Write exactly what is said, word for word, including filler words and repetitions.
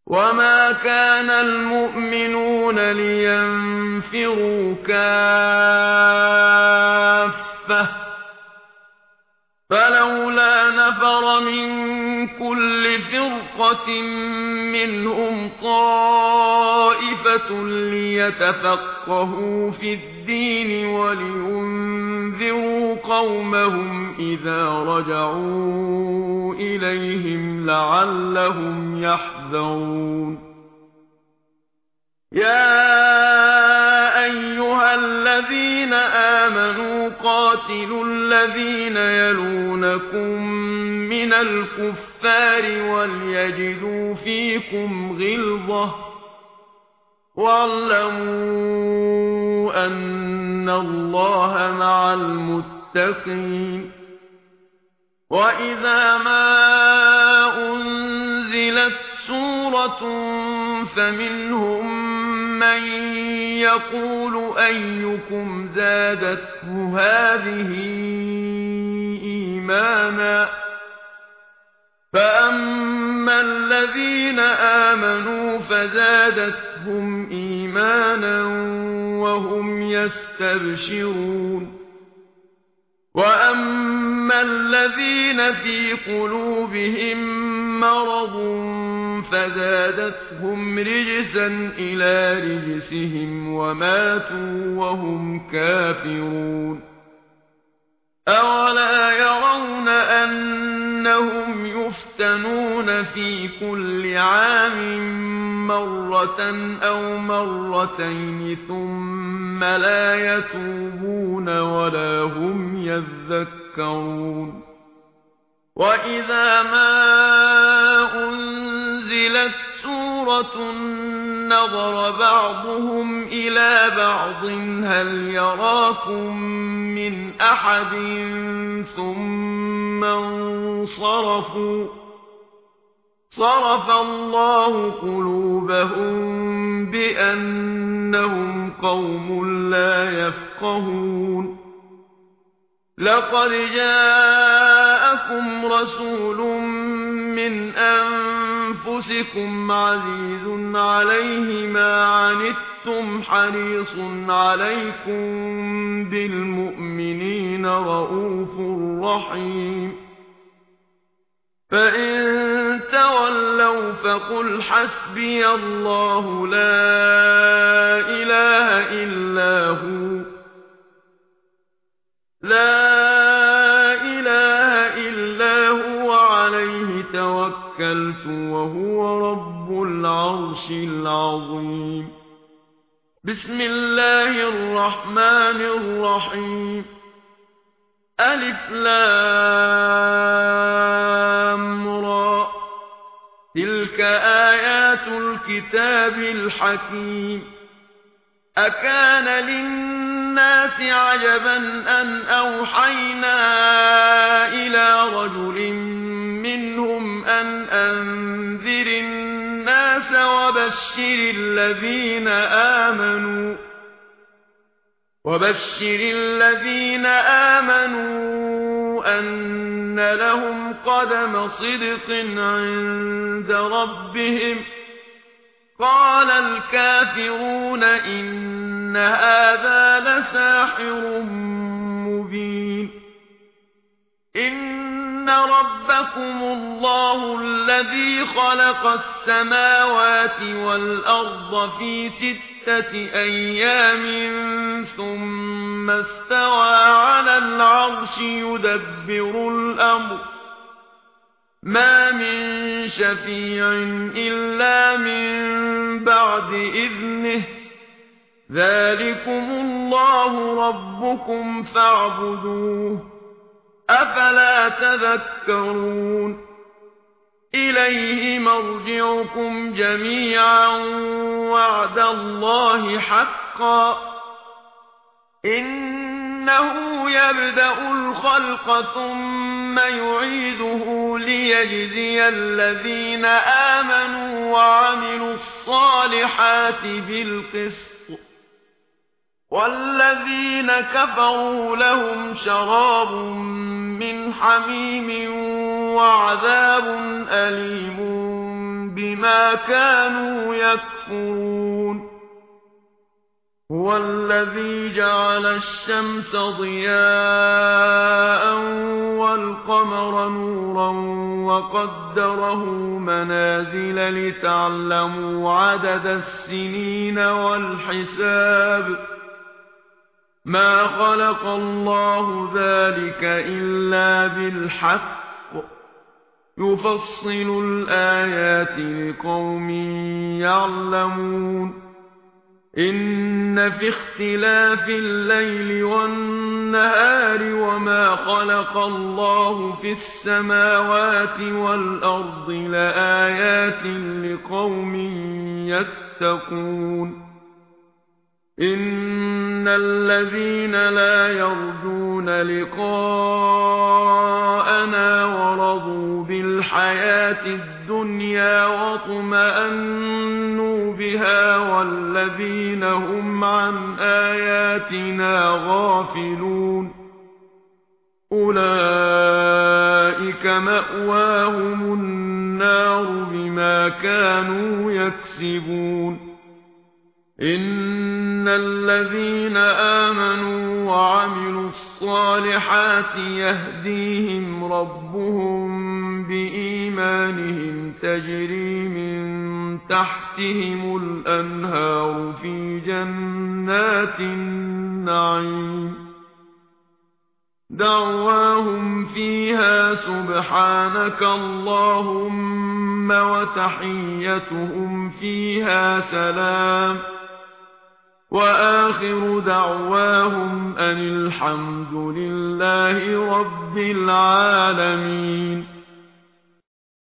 وما كان المؤمنون لينفروا كافة فلولا نفر من كل فرقة منهم طائفة ليتفقهوا في الدين ولينذروا قومهم إذا رجعوا إليهم لعلهم يحذرون يا أيها الذين آمنوا قاتلوا الذين يلونكم من الكفار وليجدوا فيكم غلظة واعلموا أن الله مع المتقين وإذا ما أنزلت سورة فمنهم من يقول أيكم زادته هذه إيمانا فأما الذين آمنوا فزادتهم إيمانا وهم يستبشرون وأما الذين في قلوبهم مرض فزادتهم رجسا إلى رجسهم وماتوا وهم كافرون أولا يرون أنهم يفتنون في كل عام مرة أو مرتين ثم لا يتوبون ولا هم يذكرون وإذا ما أنزلت سورة نظر بعضهم إلى بعض هل يراكم من أحد ثم انصرفوا صرف الله قلوبهم بأنهم قوم لا يفقهون لقد جاءكم رسول من أنفسكم عزيز عليه ما عنتم حريص عليكم بالمؤمنين رؤوف رحيم فإن تولوا فقل حسبي الله لا إله إلا هو لا إله إلا هو عليه توكلت وهو رب العرش العظيم بسم الله الرحمن الرحيم ألف لام را تلك آيات الكتاب الحكيم أكان للناس عجبا أن أوحينا إلى رجل منهم أن أنذر الناس وبشر الذين آمنوا وبشر الذين آمنوا أن لهم قدم صدق عند ربهم قال الكافرون إن هذا لساحر مبين إن ربكم الله الذي خلق السماوات والأرض في ستة أيام ثم استوى على العرش يدبر الأمر ما من شفيع إلا من بعد إذنه ذلكم الله ربكم فاعبدوه أفلا تذكرون إليه مرجعكم جميعا وعد الله حقا إنه يبدأ الخلق ثم يعيده ليجزي الذين آمنوا وعملوا الصالحات بالقسط والذين كفروا لهم شراب من حميم وعذاب أليم بما كانوا يكفرون هو الذي جعل الشمس ضياء والقمر نورا وقدره منازل لتعلموا عدد السنين والحساب ما خلق الله ذلك إلا بالحق يفصل الآيات لقوم يعلمون إن في اختلاف الليل والنهار وما خلق الله في السماوات والأرض لآيات لقوم يتقون إن الذين لا يرجون لقاءنا ورضوا بالحياة الدنيا واطمأنوا بها والذين هم عن آياتنا غافلون أولئك مأواهم النار بما كانوا يكسبون إن الذين آمنوا وعملوا الصالحات يهديهم ربهم بإيمانهم تجري من تحتهم الأنهار في جنات النعيم دعواهم فيها سبحانك اللهم وتحيتهم فيها سلام وآخر دعواهم أن الحمد لله رب العالمين.